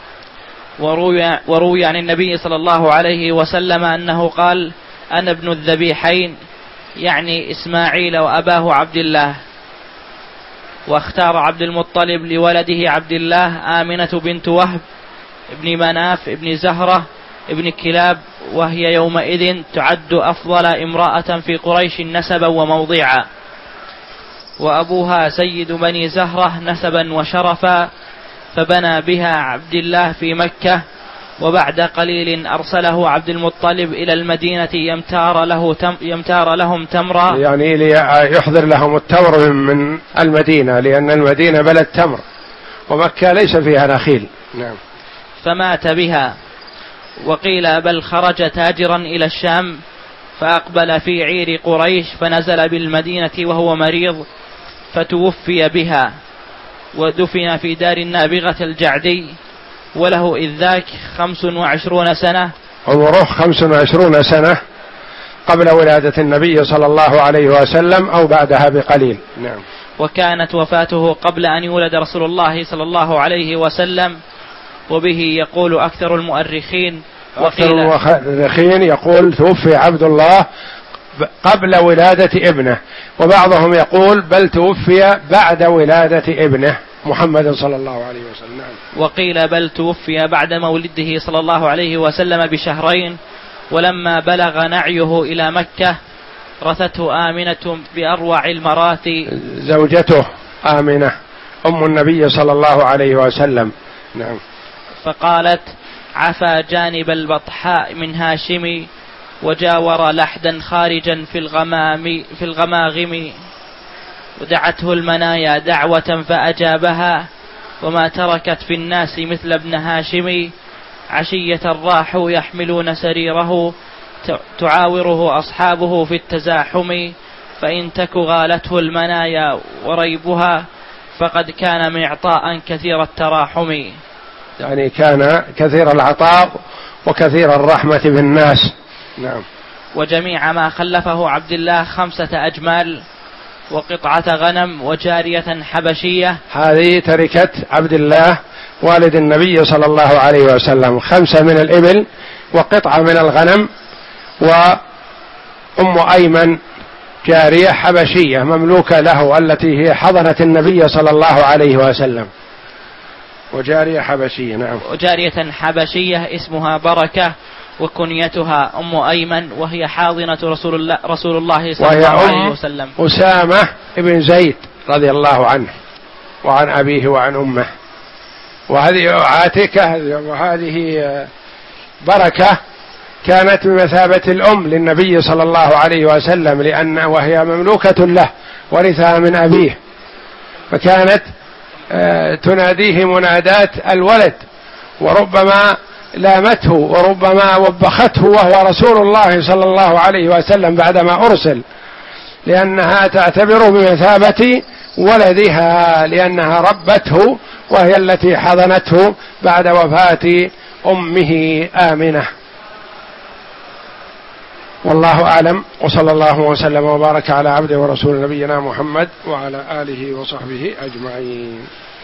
وروي, وروي عن النبي صلى الله عليه وسلم أنه قال: أنا ابن الذبيحين، يعني إسماعيل وأباه عبد الله. واختار عبد المطلب لولده عبد الله آمنة بنت وهب ابن مناف ابن زهرة ابن كلاب، وهي يومئذ تعد أفضل امرأة في قريش نسبا وموضعا، وأبوها سيد بني زهرة نسبا وشرفا، فبنى بها عبد الله في مكة. وبعد قليل أرسله عبد المطلب إلى المدينة يمتار, له تم يمتار لهم تمرا، يعني ليحضر لهم التمر من المدينة، لأن المدينة بلد تمر ومكة ليس فيها نخيل. نعم. فمات بها. وقيل بل خرج تاجرا إلى الشام فأقبل في عير قريش فنزل بالمدينة وهو مريض فتوفي بها، ودفن في دار النابغة الجعدي، وله إذ ذاك خمس وعشرون سنة، عمره خمس وعشرون سنة قبل ولادة النبي صلى الله عليه وسلم أو بعدها بقليل. نعم. وكانت وفاته قبل أن يولد رسول الله صلى الله عليه وسلم، وبه يقول أكثر المؤرخين. أكثر المؤرخين يقول توفي عبد الله قبل ولادة ابنه، وبعضهم يقول بل توفي بعد ولادة ابنه محمد صلى الله عليه وسلم. نعم. وقيل بل توفي بعد مولده صلى الله عليه وسلم بشهرين، ولما بلغ نعيه إلى مكة رثته آمنة بأروع المراثي، زوجته آمنة أم النبي صلى الله عليه وسلم. نعم. فقالت: عفى جانب البطحاء من هاشم، وجاور لحدا خارجا في الغمام في الغماغم، ودعته المنايا دعوة فأجابها، وما تركت في الناس مثل ابن هاشم، عشية راحوا يحملون سريره، تعاوره أصحابه في التزاحم، فإن تك غالته المنايا وريبها، فقد كان معطاء كثير التراحم. يعني كان كثير العطاء وكثير الرحمة بالناس. نعم. وجميع ما خلفه عبد الله خمسة أجمال وقطعة غنم وجارية حبشية. هذه تركة عبد الله والد النبي صلى الله عليه وسلم، خمسة من الإبل وقطعة من الغنم أم أيمن جارية حبشية مملوكة له التي هي حضنة النبي صلى الله عليه وسلم، وجارية حبشية. نعم. وجارية حبشية اسمها بركة وكنيتها أم أيمن، وهي حاضنة رسول الله, رسول الله صلى الله عليه وسلم. أسامة بن زيد رضي الله عنه وعن أبيه وعن أمه. وهذه عاتكة وهذه بركة كانت بمثابة الأم للنبي صلى الله عليه وسلم، لأن وهي مملوكة له ورثها من أبيه، فكانت تناديه منادات الولد، وربما لامته وربما وبخته وهو رسول الله صلى الله عليه وسلم بعدما أرسل، لأنها تعتبر بمثابة ولدها، لأنها ربته وهي التي حضنته بعد وفاة أمه آمنة. والله أعلم، وصلى الله وسلم وبارك على عبده ورسول نبينا محمد وعلى آله وصحبه أجمعين.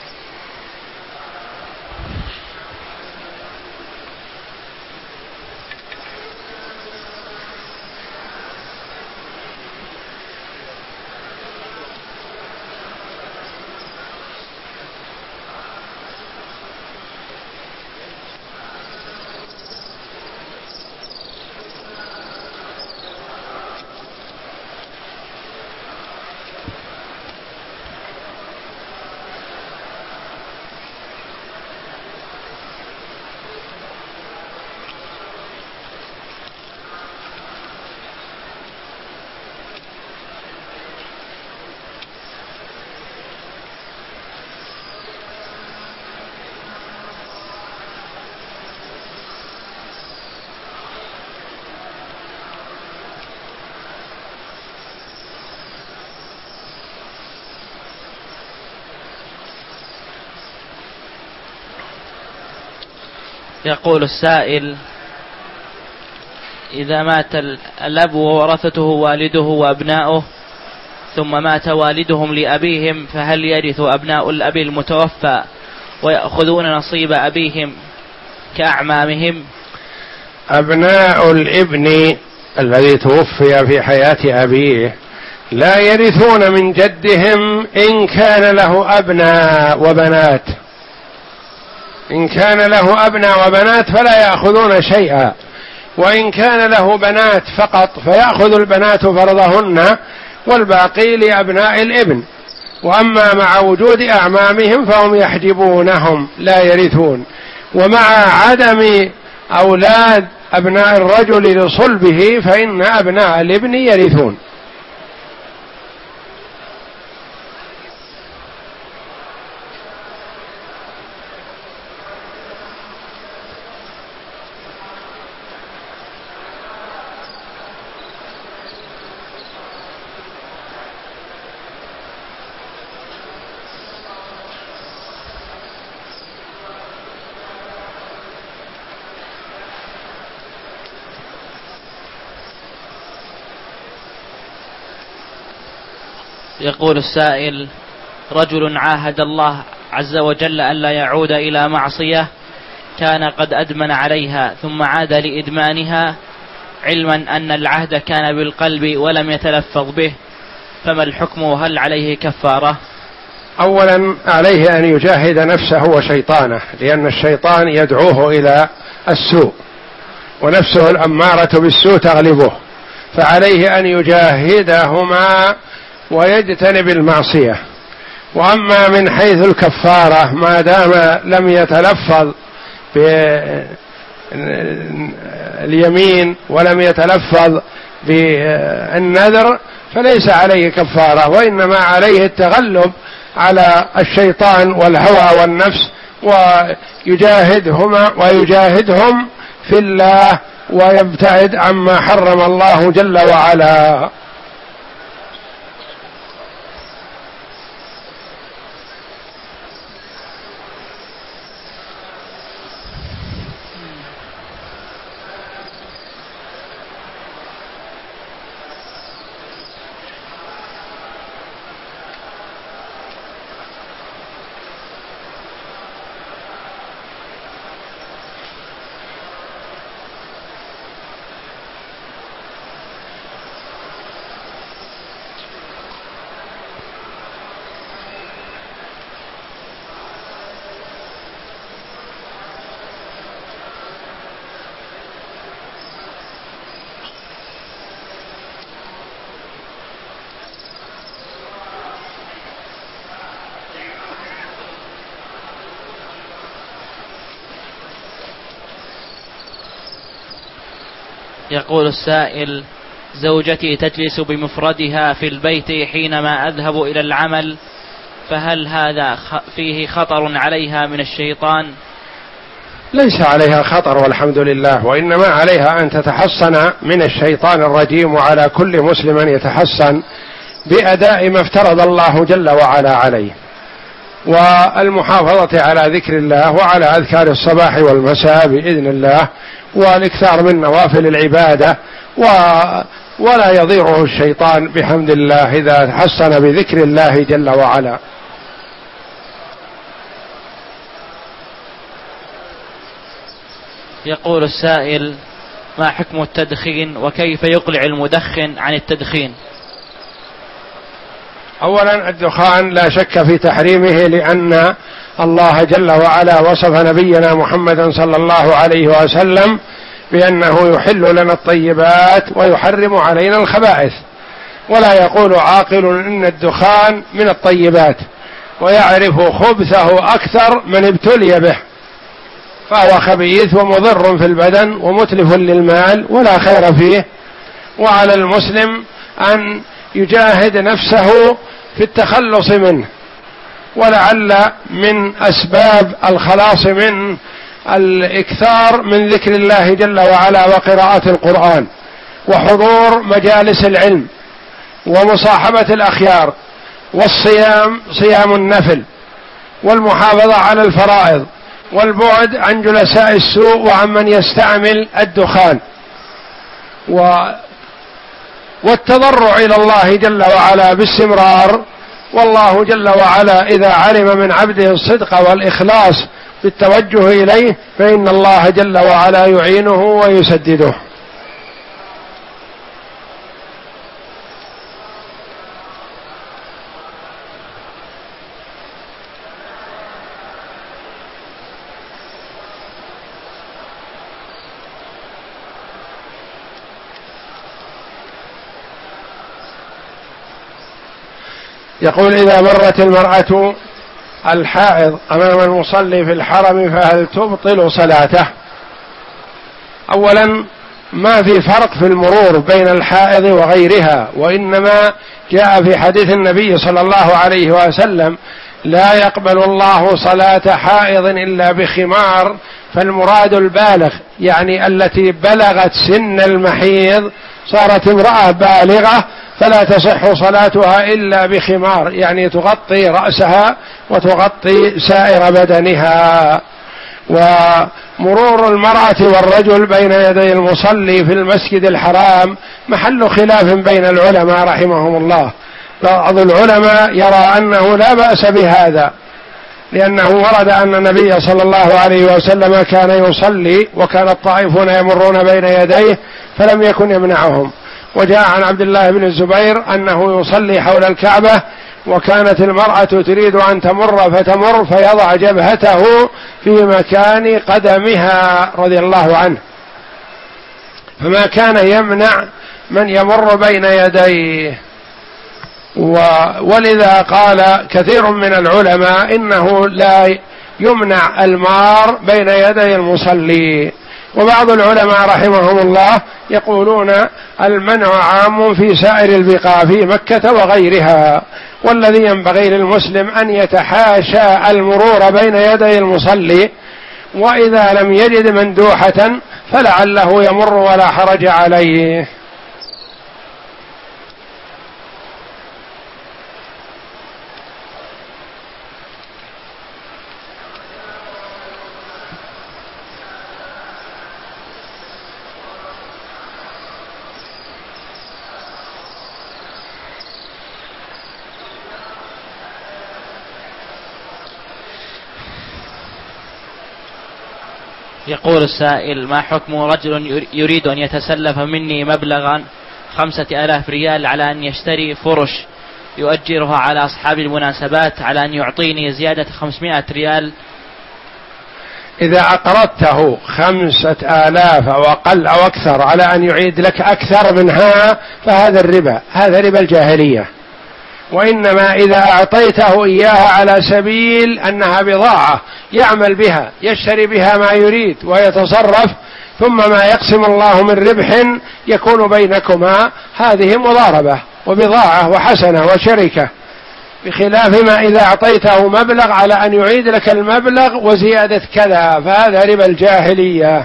يقول السائل: إذا مات الأب وورثته والده وأبناؤه ثم مات والدهم لأبيهم، فهل يرث أبناء الأب المتوفى ويأخذون نصيب أبيهم كأعمامهم؟ أبناء الابن الذي توفي في حياة أبيه لا يرثون من جدهم إن كان له أبناء وبنات، إن كان له أبناء وبنات فلا يأخذون شيئا، وإن كان له بنات فقط فيأخذ البنات فرضهن والباقي لأبناء الابن. وأما مع وجود أعمامهم فهم يحجبونهم لا يرثون، ومع عدم أولاد أبناء الرجل لصلبه فإن أبناء الابن يرثون. يقول السائل: رجل عاهد الله عز وجل ألا يعود إلى معصية، كان قد أدمن عليها ثم عاد لإدمانها، علما أن العهد كان بالقلب ولم يتلفظ به، فما الحكم وهل عليه كفارة؟ أولا عليه أن يجاهد نفسه وشيطانه، لأن الشيطان يدعوه إلى السوء ونفسه الأمارة بالسوء تغلبه، فعليه أن يجاهدهما ويجتنب المعصية. وأما من حيث الكفارة ما دام لم يتلفظ باليمين ولم يتلفظ بالنذر فليس عليه كفارة، وإنما عليه التغلب على الشيطان والهوى والنفس ويجاهدهما ويجاهدهم في الله ويبتعد عما حرم الله جل وعلا. يقول السائل: زوجتي تجلس بمفردها في البيت حينما أذهب إلى العمل، فهل هذا فيه خطر عليها من الشيطان؟ ليس عليها خطر والحمد لله، وإنما عليها أن تتحصن من الشيطان الرجيم، وعلى كل مسلم يتحصن بأداء ما افترض الله جل وعلا عليه، والمحافظة على ذكر الله وعلى أذكار الصباح والمساء بإذن الله، والاكثار من نوافل العبادة، و ولا يضيره الشيطان بحمد الله إذا تحصن بذكر الله جل وعلا. يقول السائل: ما حكم التدخين وكيف يقلع المدخن عن التدخين؟ أولا الدخان لا شك في تحريمه، لأن الله جل وعلا وصف نبينا محمد صلى الله عليه وسلم بأنه يحل لنا الطيبات ويحرم علينا الخبائث، ولا يقول عاقل إن الدخان من الطيبات، ويعرف خبثه أكثر من ابتلي به، فهو خبيث ومضر في البدن ومتلف للمال ولا خير فيه. وعلى المسلم أن يجاهد نفسه في التخلص منه، ولعل من أسباب الخلاص من الإكثار من ذكر الله جل وعلا وقراءة القرآن وحضور مجالس العلم ومصاحبة الأخيار، والصيام صيام النفل، والمحافظة على الفرائض، والبعد عن جلساء السوء وعمن يستعمل الدخان، و والتضرع إلى الله جل وعلا باستمرار. والله جل وعلا إذا علم من عبده الصدق والإخلاص في التوجه إليه فإن الله جل وعلا يعينه ويسدده. يقول: إذا مرت المرأة الحائض أمام المصلي في الحرم فهل تبطل صلاته؟ أولا ما في فرق في المرور بين الحائض وغيرها، وإنما جاء في حديث النبي صلى الله عليه وسلم: لا يقبل الله صلاة حائض إلا بخمار، فالمراد البالغ، يعني التي بلغت سن المحيض صارت امرأة بالغة فلا تصح صلاتها إلا بخمار، يعني تغطي رأسها وتغطي سائر بدنها. ومرور المرأة والرجل بين يدي المصلي في المسجد الحرام محل خلاف بين العلماء رحمهم الله. بعض العلماء يرى أنه لا بأس بهذا، لأنه ورد أن النبي صلى الله عليه وسلم كان يصلي وكان الطائفون يمرون بين يديه فلم يكن يمنعهم. وجاء عن عبد الله بن الزبير أنه يصلي حول الكعبة وكانت المرأة تريد أن تمر فتمر فيضع جبهته في مكان قدمها رضي الله عنه، فما كان يمنع من يمر بين يديه. ولذا قال كثير من العلماء إنه لا يمنع المار بين يدي المصلي. وبعض العلماء رحمهم الله يقولون المنع عام في سائر البقاع في مكة وغيرها، والذي ينبغي للمسلم أن يتحاشى المرور بين يدي المصلي، وإذا لم يجد مندوحة فلعله يمر ولا حرج عليه. يقول السائل: ما حكم رجل يريد أن يتسلف مني مبلغا خمسة آلاف ريال على أن يشتري فرش يؤجرها على أصحاب المناسبات على أن يعطيني زيادة خمسمائة ريال؟ إذا أقرضته خمسة آلاف أو أقل أو أكثر على أن يعيد لك أكثر منها فهذا الربا، هذا ربا الجاهلية. وإنما إذا أعطيته إياها على سبيل أنها بضاعة يعمل بها يشتري بها ما يريد ويتصرف، ثم ما يقسم الله من ربح يكون بينكما، هذه مضاربة وبضاعة وحسنة وشركة، بخلاف ما إذا أعطيته مبلغ على أن يعيد لك المبلغ وزيادة كذا، فهذا ربا الجاهلية.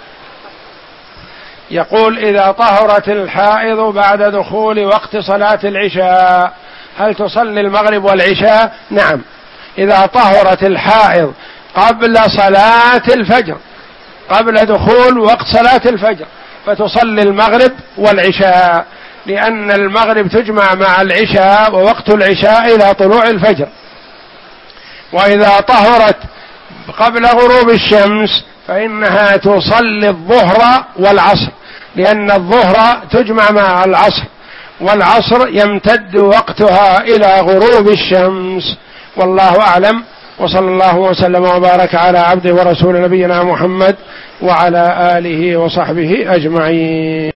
يقول: إذا طهرت الحائض بعد دخول وقت صلاة العشاء هل تصلي المغرب والعشاء؟ نعم، إذا طهرت الحائض قبل صلاة الفجر، قبل دخول وقت صلاة الفجر، فتصلي المغرب والعشاء، لأن المغرب تجمع مع العشاء ووقت العشاء إلى طلوع الفجر. وإذا طهرت قبل غروب الشمس فإنها تصلي الظهر والعصر، لأن الظهر تجمع مع العصر، والعصر يمتد وقتها إلى غروب الشمس. والله أعلم، وصلى الله وسلم وبارك على عبده ورسول نبينا محمد وعلى آله وصحبه أجمعين.